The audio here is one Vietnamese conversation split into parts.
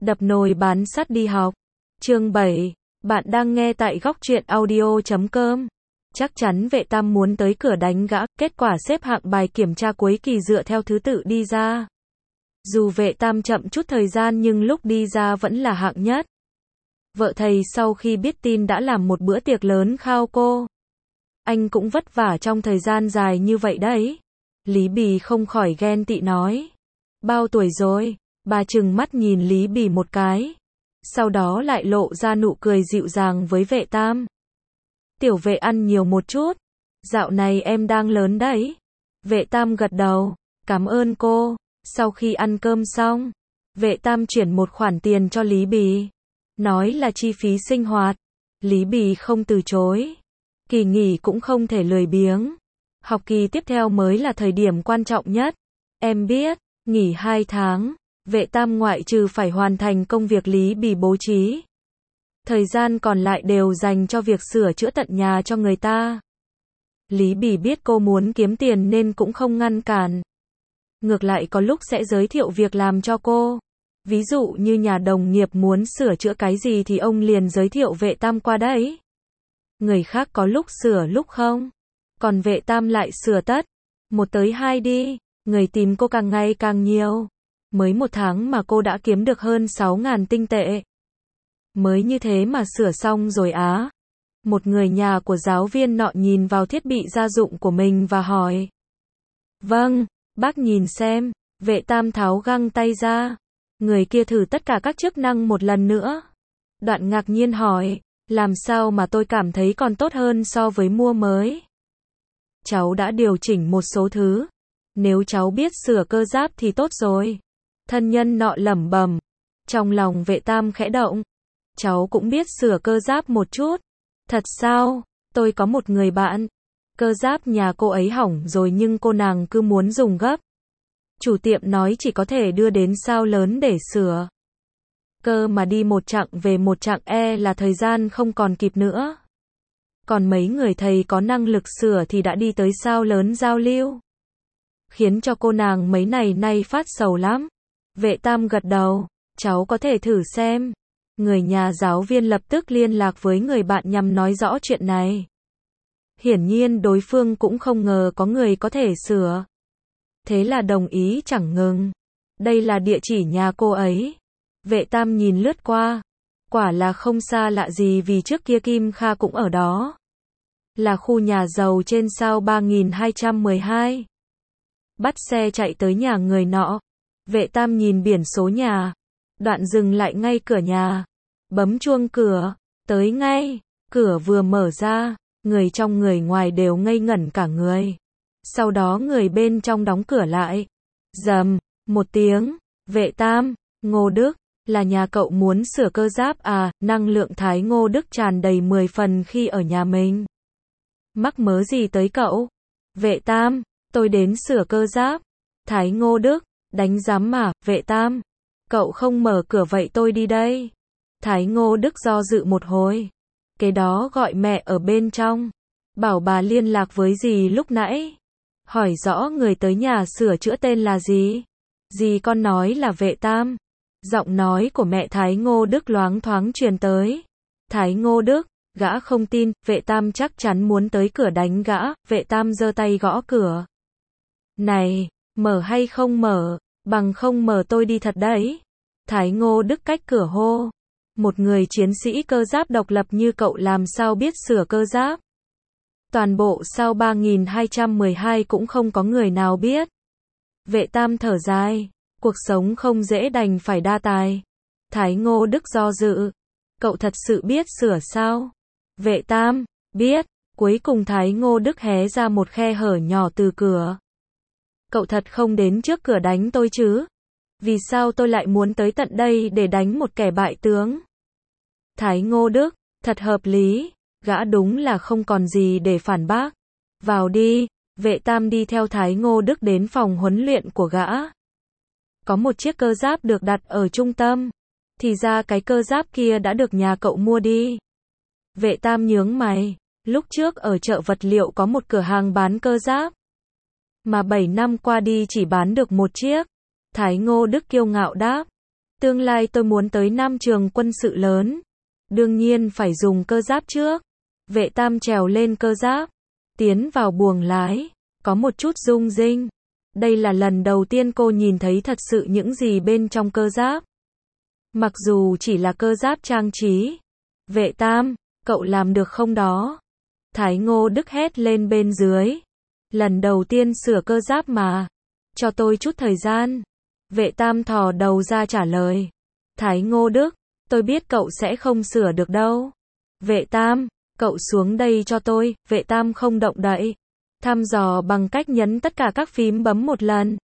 Đập nồi bán sắt đi học. Chương 7. Bạn đang nghe tại góc truyện audio.com. Chắc chắn vệ tam muốn tới cửa đánh gã, kết quả xếp hạng bài kiểm tra cuối kỳ dựa theo thứ tự đi ra. Dù vệ tam chậm chút thời gian nhưng lúc đi ra vẫn là hạng nhất. Vợ thầy sau khi biết tin đã làm một bữa tiệc lớn khao cô. Anh cũng vất vả trong thời gian dài như vậy đấy. Lý Bì không khỏi ghen tị nói. Bao tuổi rồi? Bà trừng mắt nhìn Lý Bì một cái. Sau đó lại lộ ra nụ cười dịu dàng với vệ tam. Tiểu vệ ăn nhiều một chút. Dạo này em đang lớn đấy. Vệ tam gật đầu. Cảm ơn cô. Sau khi ăn cơm xong, vệ tam chuyển một khoản tiền cho Lý Bì. Nói là chi phí sinh hoạt. Lý Bì không từ chối. Kỳ nghỉ cũng không thể lười biếng. Học kỳ tiếp theo mới là thời điểm quan trọng nhất. Em biết, nghỉ 2 tháng. Vệ tam ngoại trừ phải hoàn thành công việc Lý Bì bố trí. Thời gian còn lại đều dành cho việc sửa chữa tận nhà cho người ta. Lý Bì biết cô muốn kiếm tiền nên cũng không ngăn cản. Ngược lại có lúc sẽ giới thiệu việc làm cho cô. Ví dụ như nhà đồng nghiệp muốn sửa chữa cái gì thì ông liền giới thiệu vệ tam qua đấy. Người khác có lúc sửa lúc không. Còn vệ tam lại sửa tất. 1 tới 2 đi. Người tìm cô càng ngày càng nhiều. Mới 1 tháng mà cô đã kiếm được hơn 6.000 tinh tệ. Mới như thế mà sửa xong rồi á. Một người nhà của giáo viên nọ nhìn vào thiết bị gia dụng của mình và hỏi. Vâng, bác nhìn xem. Vệ tam tháo găng tay ra. Người kia thử tất cả các chức năng một lần nữa. Đoạn ngạc nhiên hỏi. Làm sao mà tôi cảm thấy còn tốt hơn so với mua mới? Cháu đã điều chỉnh một số thứ. Nếu cháu biết sửa cơ giáp thì tốt rồi. Thân nhân nọ lẩm bẩm. Trong lòng vệ tam khẽ động. Cháu cũng biết sửa cơ giáp một chút. Thật sao? Tôi có một người bạn. Cơ giáp nhà cô ấy hỏng rồi nhưng cô nàng cứ muốn dùng gấp. Chủ tiệm nói chỉ có thể đưa đến sao lớn để sửa. Cơ mà đi một chặng về một chặng là thời gian không còn kịp nữa. Còn mấy người thầy có năng lực sửa thì đã đi tới sao lớn giao lưu. Khiến cho cô nàng mấy ngày nay phát sầu lắm. Vệ tam gật đầu. Cháu có thể thử xem. Người nhà giáo viên lập tức liên lạc với người bạn nhằm nói rõ chuyện này. Hiển nhiên đối phương cũng không ngờ có người có thể sửa. Thế là đồng ý chẳng ngừng. Đây là địa chỉ nhà cô ấy. Vệ tam nhìn lướt qua. Quả là không xa lạ gì vì trước kia Kim Kha cũng ở đó. Là khu nhà giàu trên sao 3212. Bắt xe chạy tới nhà người nọ. Vệ tam nhìn biển số nhà. Đoạn dừng lại ngay cửa nhà. Bấm chuông cửa. Tới ngay. Cửa vừa mở ra. Người trong người ngoài đều ngây ngẩn cả người. Sau đó người bên trong đóng cửa lại. Rầm. Một tiếng. Vệ tam. Ngô Đức. Là nhà cậu muốn sửa cơ giáp à? Năng lượng Thái Ngô Đức tràn đầy 10 phần khi ở nhà mình. Mắc mớ gì tới cậu? Vệ tam. Tôi đến sửa cơ giáp. Thái Ngô Đức. Đánh giám mà, vệ tam. Cậu không mở cửa vậy tôi đi đây. Thái Ngô Đức do dự một hồi. Kế đó gọi mẹ ở bên trong. Bảo bà liên lạc với dì lúc nãy. Hỏi rõ người tới nhà sửa chữa tên là gì. Dì con nói là vệ tam. Giọng nói của mẹ Thái Ngô Đức loáng thoáng truyền tới. Thái Ngô Đức, gã không tin, vệ tam chắc chắn muốn tới cửa đánh gã. Vệ tam giơ tay gõ cửa. Này, mở hay không mở? Bằng không mở tôi đi thật đấy. Thái Ngô Đức cách cửa hô. Một người chiến sĩ cơ giáp độc lập như cậu làm sao biết sửa cơ giáp? Toàn bộ sao 3212 cũng không có người nào biết. Vệ tam thở dài. Cuộc sống không dễ đành phải đa tài. Thái Ngô Đức do dự. Cậu thật sự biết sửa sao? Vệ tam, biết. Cuối cùng Thái Ngô Đức hé ra một khe hở nhỏ từ cửa. Cậu thật không đến trước cửa đánh tôi chứ? Vì sao tôi lại muốn tới tận đây để đánh một kẻ bại tướng? Thái Ngô Đức, thật hợp lý. Gã đúng là không còn gì để phản bác. Vào đi. Vệ tam đi theo Thái Ngô Đức đến phòng huấn luyện của gã. Có một chiếc cơ giáp được đặt ở trung tâm. Thì ra cái cơ giáp kia đã được nhà cậu mua đi. Vệ tam nhướng mày. Lúc trước ở chợ vật liệu có một cửa hàng bán cơ giáp. Mà 7 năm qua đi chỉ bán được một chiếc. Thái Ngô Đức kiêu ngạo đáp. Tương lai tôi muốn tới Nam trường quân sự lớn. Đương nhiên phải dùng cơ giáp trước. Vệ Tam trèo lên cơ giáp, tiến vào buồng lái, có một chút rung rinh. Đây là lần đầu tiên cô nhìn thấy thật sự những gì bên trong cơ giáp. Mặc dù chỉ là cơ giáp trang trí. Vệ Tam, cậu làm được không đó? Thái Ngô Đức hét lên bên dưới. Lần đầu tiên sửa cơ giáp mà. Cho tôi chút thời gian. Vệ Tam thò đầu ra trả lời. Thái Ngô Đức, tôi biết cậu sẽ không sửa được đâu. Vệ Tam, cậu xuống đây cho tôi. Vệ Tam không động đậy. Thăm dò bằng cách nhấn tất cả các phím bấm một lần.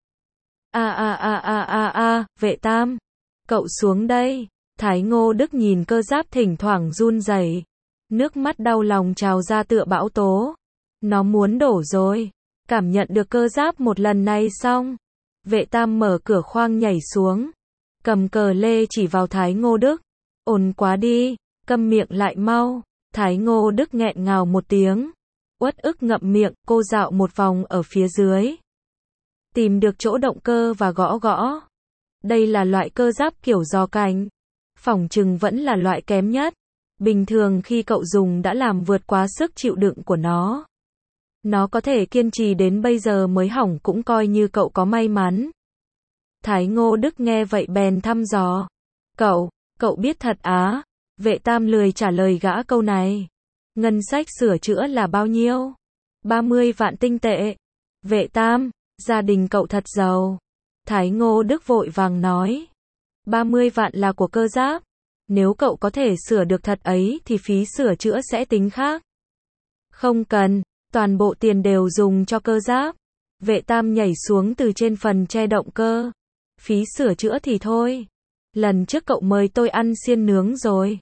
Vệ Tam, cậu xuống đây. Thái Ngô Đức nhìn cơ giáp thỉnh thoảng run rẩy, nước mắt đau lòng trào ra tựa bão tố. Nó muốn đổ rồi. Cảm nhận được cơ giáp một lần này xong, Vệ Tam mở cửa khoang nhảy xuống, cầm cờ lê chỉ vào Thái Ngô Đức. Ồn quá đi, câm miệng lại mau. Thái Ngô Đức nghẹn ngào một tiếng, uất ức ngậm miệng. Cô dạo một vòng ở phía dưới, tìm được chỗ động cơ và gõ gõ. Đây là loại cơ giáp kiểu giò cảnh, phỏng chừng vẫn là loại kém nhất. Bình thường khi cậu dùng đã làm vượt quá sức chịu đựng của nó. Nó có thể kiên trì đến bây giờ mới hỏng cũng coi như cậu có may mắn. Thái Ngô Đức nghe vậy bèn thăm dò. Cậu biết thật á? Vệ Tam lười trả lời gã câu này. Ngân sách sửa chữa là bao nhiêu? 30 vạn tinh tệ. Vệ Tam, gia đình cậu thật giàu. Thái Ngô Đức vội vàng nói. 30 vạn là của cơ giáp. Nếu cậu có thể sửa được thật ấy thì phí sửa chữa sẽ tính khác. Không cần, toàn bộ tiền đều dùng cho cơ giáp. Vệ Tam nhảy xuống từ trên phần che động cơ. Phí sửa chữa thì thôi. Lần trước cậu mời tôi ăn xiên nướng rồi.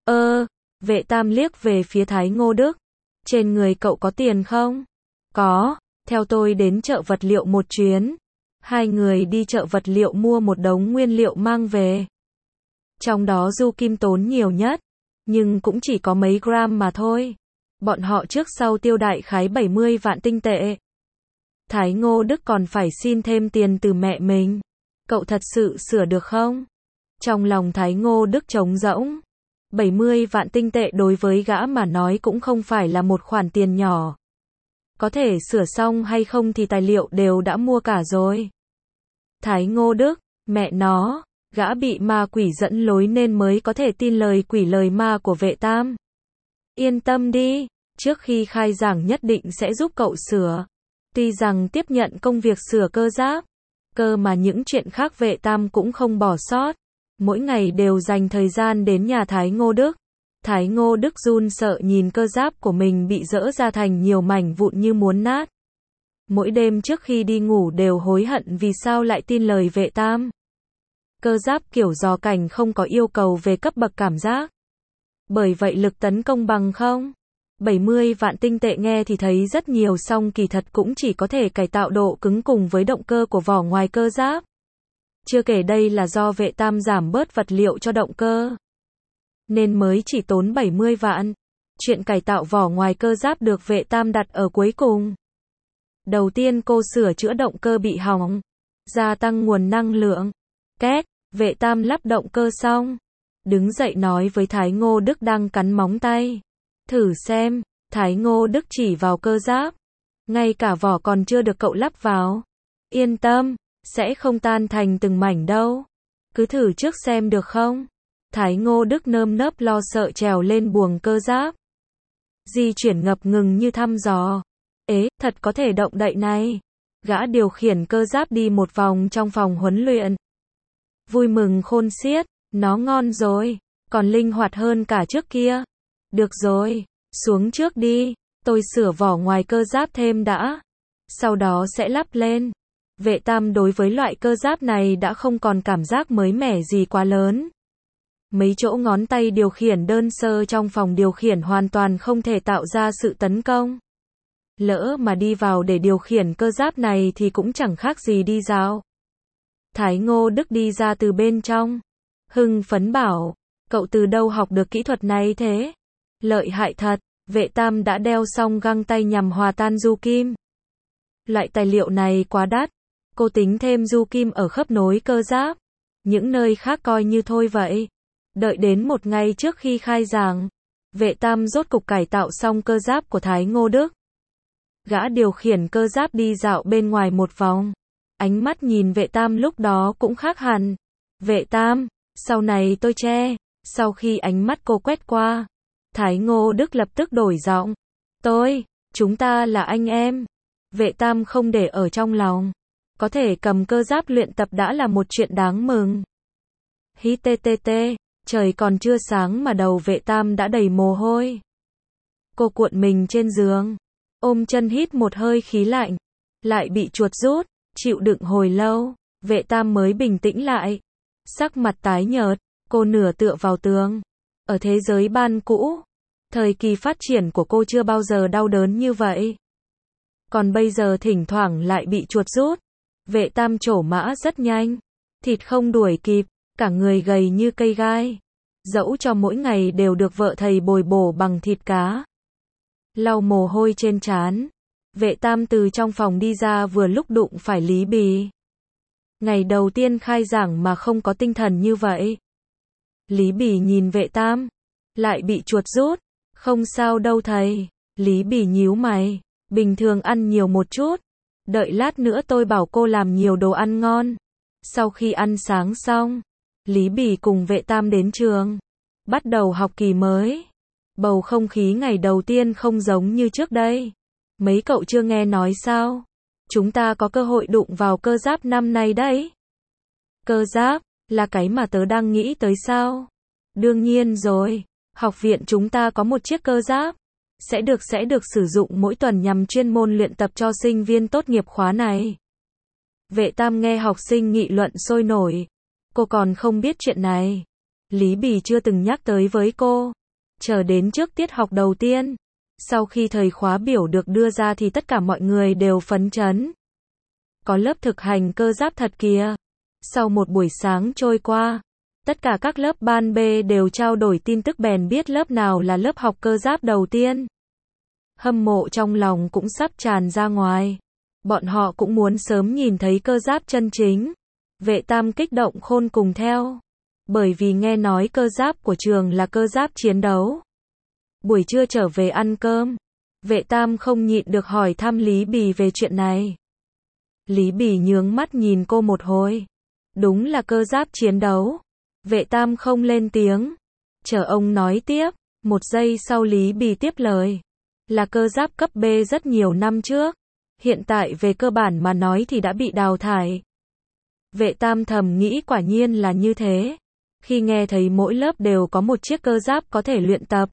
Vệ Tam liếc về phía Thái Ngô Đức. Trên người cậu có tiền không? Có, theo tôi đến chợ vật liệu một chuyến. Hai người đi chợ vật liệu mua một đống nguyên liệu mang về. Trong đó du kim tốn nhiều nhất, nhưng cũng chỉ có mấy gram mà thôi. Bọn họ trước sau tiêu đại khái 70 vạn tinh tệ. Thái Ngô Đức còn phải xin thêm tiền từ mẹ mình. Cậu thật sự sửa được không? Trong lòng Thái Ngô Đức trống rỗng. 70 vạn tinh tệ đối với gã mà nói cũng không phải là một khoản tiền nhỏ. Có thể sửa xong hay không thì tài liệu đều đã mua cả rồi. Thái Ngô Đức, mẹ nó, gã bị ma quỷ dẫn lối nên mới có thể tin lời quỷ lời ma của Vệ Tam. Yên tâm đi, trước khi khai giảng nhất định sẽ giúp cậu sửa. Tuy rằng tiếp nhận công việc sửa cơ giáp, cơ mà những chuyện khác Vệ Tam cũng không bỏ sót. Mỗi ngày đều dành thời gian đến nhà Thái Ngô Đức. Thái Ngô Đức run sợ nhìn cơ giáp của mình bị rỡ ra thành nhiều mảnh vụn như muốn nát. Mỗi đêm trước khi đi ngủ đều hối hận vì sao lại tin lời Vệ Tam. Cơ giáp kiểu giò cảnh không có yêu cầu về cấp bậc cảm giác. Bởi vậy lực tấn công bằng không. 70 vạn tinh tệ nghe thì thấy rất nhiều, song kỳ thật cũng chỉ có thể cải tạo độ cứng cùng với động cơ của vỏ ngoài cơ giáp. Chưa kể đây là do Vệ Tam giảm bớt vật liệu cho động cơ, nên mới chỉ tốn 70 vạn. Chuyện cải tạo vỏ ngoài cơ giáp được Vệ Tam đặt ở cuối cùng. Đầu tiên cô sửa chữa động cơ bị hỏng, gia tăng nguồn năng lượng. Két, Vệ Tam lắp động cơ xong, đứng dậy nói với Thái Ngô Đức đang cắn móng tay. Thử xem. Thái Ngô Đức chỉ vào cơ giáp. Ngay cả vỏ còn chưa được cậu lắp vào. Yên tâm, sẽ không tan thành từng mảnh đâu. Cứ thử trước xem được không? Thái Ngô Đức nơm nớp lo sợ trèo lên buồng cơ giáp. Di chuyển ngập ngừng như thăm dò. Thật có thể động đậy này. Gã điều khiển cơ giáp đi một vòng trong phòng huấn luyện. Vui mừng khôn xiết, nó ngon rồi, còn linh hoạt hơn cả trước kia. Được rồi, xuống trước đi, tôi sửa vỏ ngoài cơ giáp thêm đã. Sau đó sẽ lắp lên. Vệ Tam đối với loại cơ giáp này đã không còn cảm giác mới mẻ gì quá lớn. Mấy chỗ ngón tay điều khiển đơn sơ trong phòng điều khiển hoàn toàn không thể tạo ra sự tấn công. Lỡ mà đi vào để điều khiển cơ giáp này thì cũng chẳng khác gì đi dạo. Thái Ngô Đức đi ra từ bên trong, hưng phấn bảo, cậu từ đâu học được kỹ thuật này thế? Lợi hại thật. Vệ Tam đã đeo xong găng tay nhằm hòa tan du kim. Loại tài liệu này quá đắt. Cô tính thêm du kim ở khớp nối cơ giáp. Những nơi khác coi như thôi vậy. Đợi đến một ngày trước khi khai giảng, Vệ Tam rốt cục cải tạo xong cơ giáp của Thái Ngô Đức. Gã điều khiển cơ giáp đi dạo bên ngoài một vòng. Ánh mắt nhìn Vệ Tam lúc đó cũng khác hẳn. Vệ Tam, sau này tôi che. Sau khi ánh mắt cô quét qua, Thái Ngô Đức lập tức đổi giọng. Chúng ta là anh em. Vệ Tam không để ở trong lòng. Có thể cầm cơ giáp luyện tập đã là một chuyện đáng mừng. Hí tê tê tê, trời còn chưa sáng mà đầu Vệ Tam đã đầy mồ hôi. Cô cuộn mình trên giường, ôm chân hít một hơi khí lạnh, lại bị chuột rút, chịu đựng hồi lâu, Vệ Tam mới bình tĩnh lại. Sắc mặt tái nhợt, cô nửa tựa vào tường. Ở thế giới ban cũ, thời kỳ phát triển của cô chưa bao giờ đau đớn như vậy. Còn bây giờ thỉnh thoảng lại bị chuột rút. Vệ Tam trổ mã rất nhanh, thịt không đuổi kịp, cả người gầy như cây gai. Dẫu cho mỗi ngày đều được vợ thầy bồi bổ bằng thịt cá. Lau mồ hôi trên trán, Vệ Tam từ trong phòng đi ra vừa lúc đụng phải Lý Bì. Ngày đầu tiên khai giảng mà không có tinh thần như vậy. Lý Bì nhìn Vệ Tam, lại bị chuột rút. Không sao đâu thầy. Lý Bì nhíu mày, bình thường ăn nhiều một chút. Đợi lát nữa tôi bảo cô làm nhiều đồ ăn ngon. Sau khi ăn sáng xong, Lý Bì cùng Vệ Tam đến trường, bắt đầu học kỳ mới. Bầu không khí ngày đầu tiên không giống như trước đây. Mấy cậu chưa nghe nói sao? Chúng ta có cơ hội đụng vào cơ giáp năm nay đấy. Cơ giáp, là cái mà tớ đang nghĩ tới sao? Đương nhiên rồi, học viện chúng ta có một chiếc cơ giáp. Sẽ được sử dụng mỗi tuần nhằm chuyên môn luyện tập cho sinh viên tốt nghiệp khóa này. Vệ Tam nghe học sinh nghị luận sôi nổi. Cô còn không biết chuyện này. Lý Bì chưa từng nhắc tới với cô. Chờ đến trước tiết học đầu tiên. Sau khi thời khóa biểu được đưa ra thì tất cả mọi người đều phấn chấn. Có lớp thực hành cơ giáp thật kìa. Sau một buổi sáng trôi qua, tất cả các lớp ban B đều trao đổi tin tức bèn biết lớp nào là lớp học cơ giáp đầu tiên. Hâm mộ trong lòng cũng sắp tràn ra ngoài. Bọn họ cũng muốn sớm nhìn thấy cơ giáp chân chính. Vệ Tam kích động khôn cùng theo. Bởi vì nghe nói cơ giáp của trường là cơ giáp chiến đấu. Buổi trưa trở về ăn cơm, Vệ Tam không nhịn được hỏi thăm Lý Bì về chuyện này. Lý Bì nhướng mắt nhìn cô một hồi. Đúng là cơ giáp chiến đấu. Vệ Tam không lên tiếng. Chờ ông nói tiếp. Một giây sau Lý Bì tiếp lời. Là cơ giáp cấp B rất nhiều năm trước. Hiện tại về cơ bản mà nói thì đã bị đào thải. Vệ Tam thầm nghĩ quả nhiên là như thế. Khi nghe thấy mỗi lớp đều có một chiếc cơ giáp có thể luyện tập,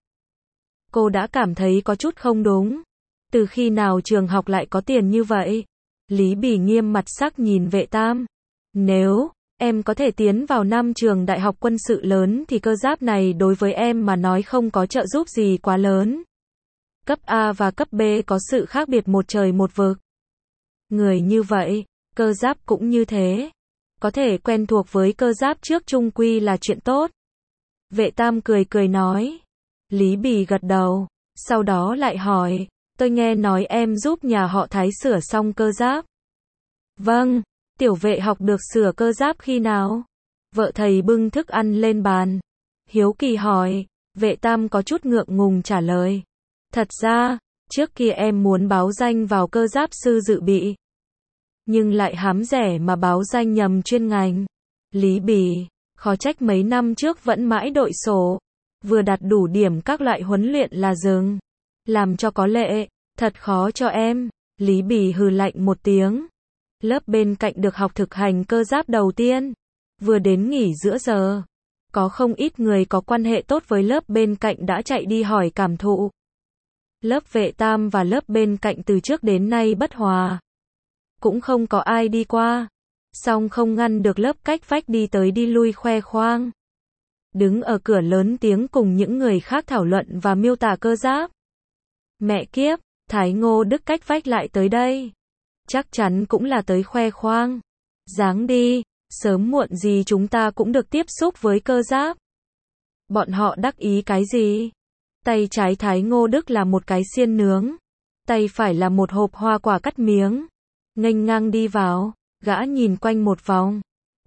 cô đã cảm thấy có chút không đúng. Từ khi nào trường học lại có tiền như vậy? Lý Bì nghiêm mặt sắc nhìn Vệ Tam. Nếu em có thể tiến vào 5 trường đại học quân sự lớn thì cơ giáp này đối với em mà nói không có trợ giúp gì quá lớn. Cấp A và cấp B có sự khác biệt một trời một vực. Người như vậy, cơ giáp cũng như thế. Có thể quen thuộc với cơ giáp trước chung quy là chuyện tốt. Vệ Tam cười cười nói. Lý Bì gật đầu, sau đó lại hỏi, tôi nghe nói em giúp nhà họ Thái sửa xong cơ giáp. Vâng, tiểu vệ học được sửa cơ giáp khi nào? Vợ thầy bưng thức ăn lên bàn. Hiếu kỳ hỏi, Vệ Tam có chút ngượng ngùng trả lời. Thật ra, trước kia em muốn báo danh vào cơ giáp sư dự bị. Nhưng lại hám rẻ mà báo danh nhầm chuyên ngành. Lý Bì, khó trách mấy năm trước vẫn mãi đội sổ. Vừa đạt đủ điểm các loại huấn luyện là dừng. Làm cho có lệ, thật khó cho em. Lý Bì hừ lạnh một tiếng. Lớp bên cạnh được học thực hành cơ giáp đầu tiên. Vừa đến nghỉ giữa giờ. Có không ít người có quan hệ tốt với lớp bên cạnh đã chạy đi hỏi cảm thụ. Lớp Vệ Tam và lớp bên cạnh từ trước đến nay bất hòa. Cũng không có ai đi qua. Song không ngăn được lớp cách vách đi tới đi lui khoe khoang. Đứng ở cửa lớn tiếng cùng những người khác thảo luận và miêu tả cơ giáp. Mẹ kiếp, Thái Ngô Đức cách vách lại tới đây. Chắc chắn cũng là tới khoe khoang. Dáng đi, sớm muộn gì chúng ta cũng được tiếp xúc với cơ giáp. Bọn họ đắc ý cái gì? Tay trái Thái Ngô Đức là một cái xiên nướng. Tay phải là một hộp hoa quả cắt miếng. Nghênh ngang đi vào, gã nhìn quanh một vòng.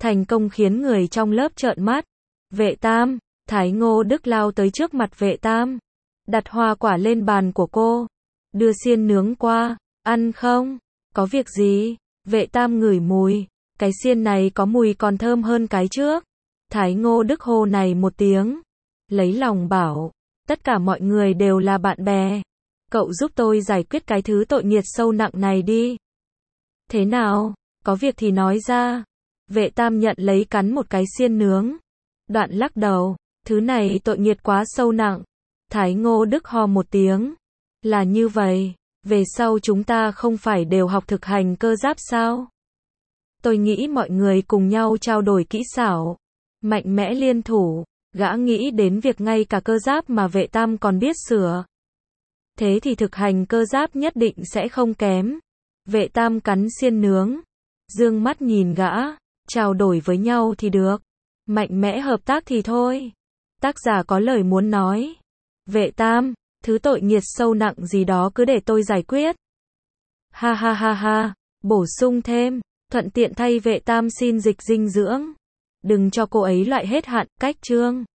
Thành công khiến người trong lớp trợn mắt. Vệ Tam, Thái Ngô Đức lao tới trước mặt Vệ Tam. Đặt hoa quả lên bàn của cô. Đưa xiên nướng qua. Ăn không? Có việc gì? Vệ Tam ngửi mùi. Cái xiên này có mùi còn thơm hơn cái trước. Thái Ngô Đức hô này một tiếng. Lấy lòng bảo. Tất cả mọi người đều là bạn bè. Cậu giúp tôi giải quyết cái thứ tội nghiệt sâu nặng này đi. Thế nào? Có việc thì nói ra. Vệ Tam nhận lấy cắn một cái xiên nướng. Đoạn lắc đầu. Thứ này tội nghiệt quá sâu nặng. Thái Ngô Đức ho một tiếng. Là như vậy. Về sau chúng ta không phải đều học thực hành cơ giáp sao? Tôi nghĩ mọi người cùng nhau trao đổi kỹ xảo. Mạnh mẽ liên thủ. Gã nghĩ đến việc ngay cả cơ giáp mà Vệ Tam còn biết sửa. Thế thì thực hành cơ giáp nhất định sẽ không kém. Vệ Tam cắn xiên nướng. Dương mắt nhìn gã. Trao đổi với nhau thì được. Mạnh mẽ hợp tác thì thôi. Tác giả có lời muốn nói. Vệ Tam, thứ tội nghiệt sâu nặng gì đó cứ để tôi giải quyết. Ha ha ha ha. Bổ sung thêm. Thuận tiện thay Vệ Tam xin dịch dinh dưỡng. Đừng cho cô ấy loại hết hạn, cách chương.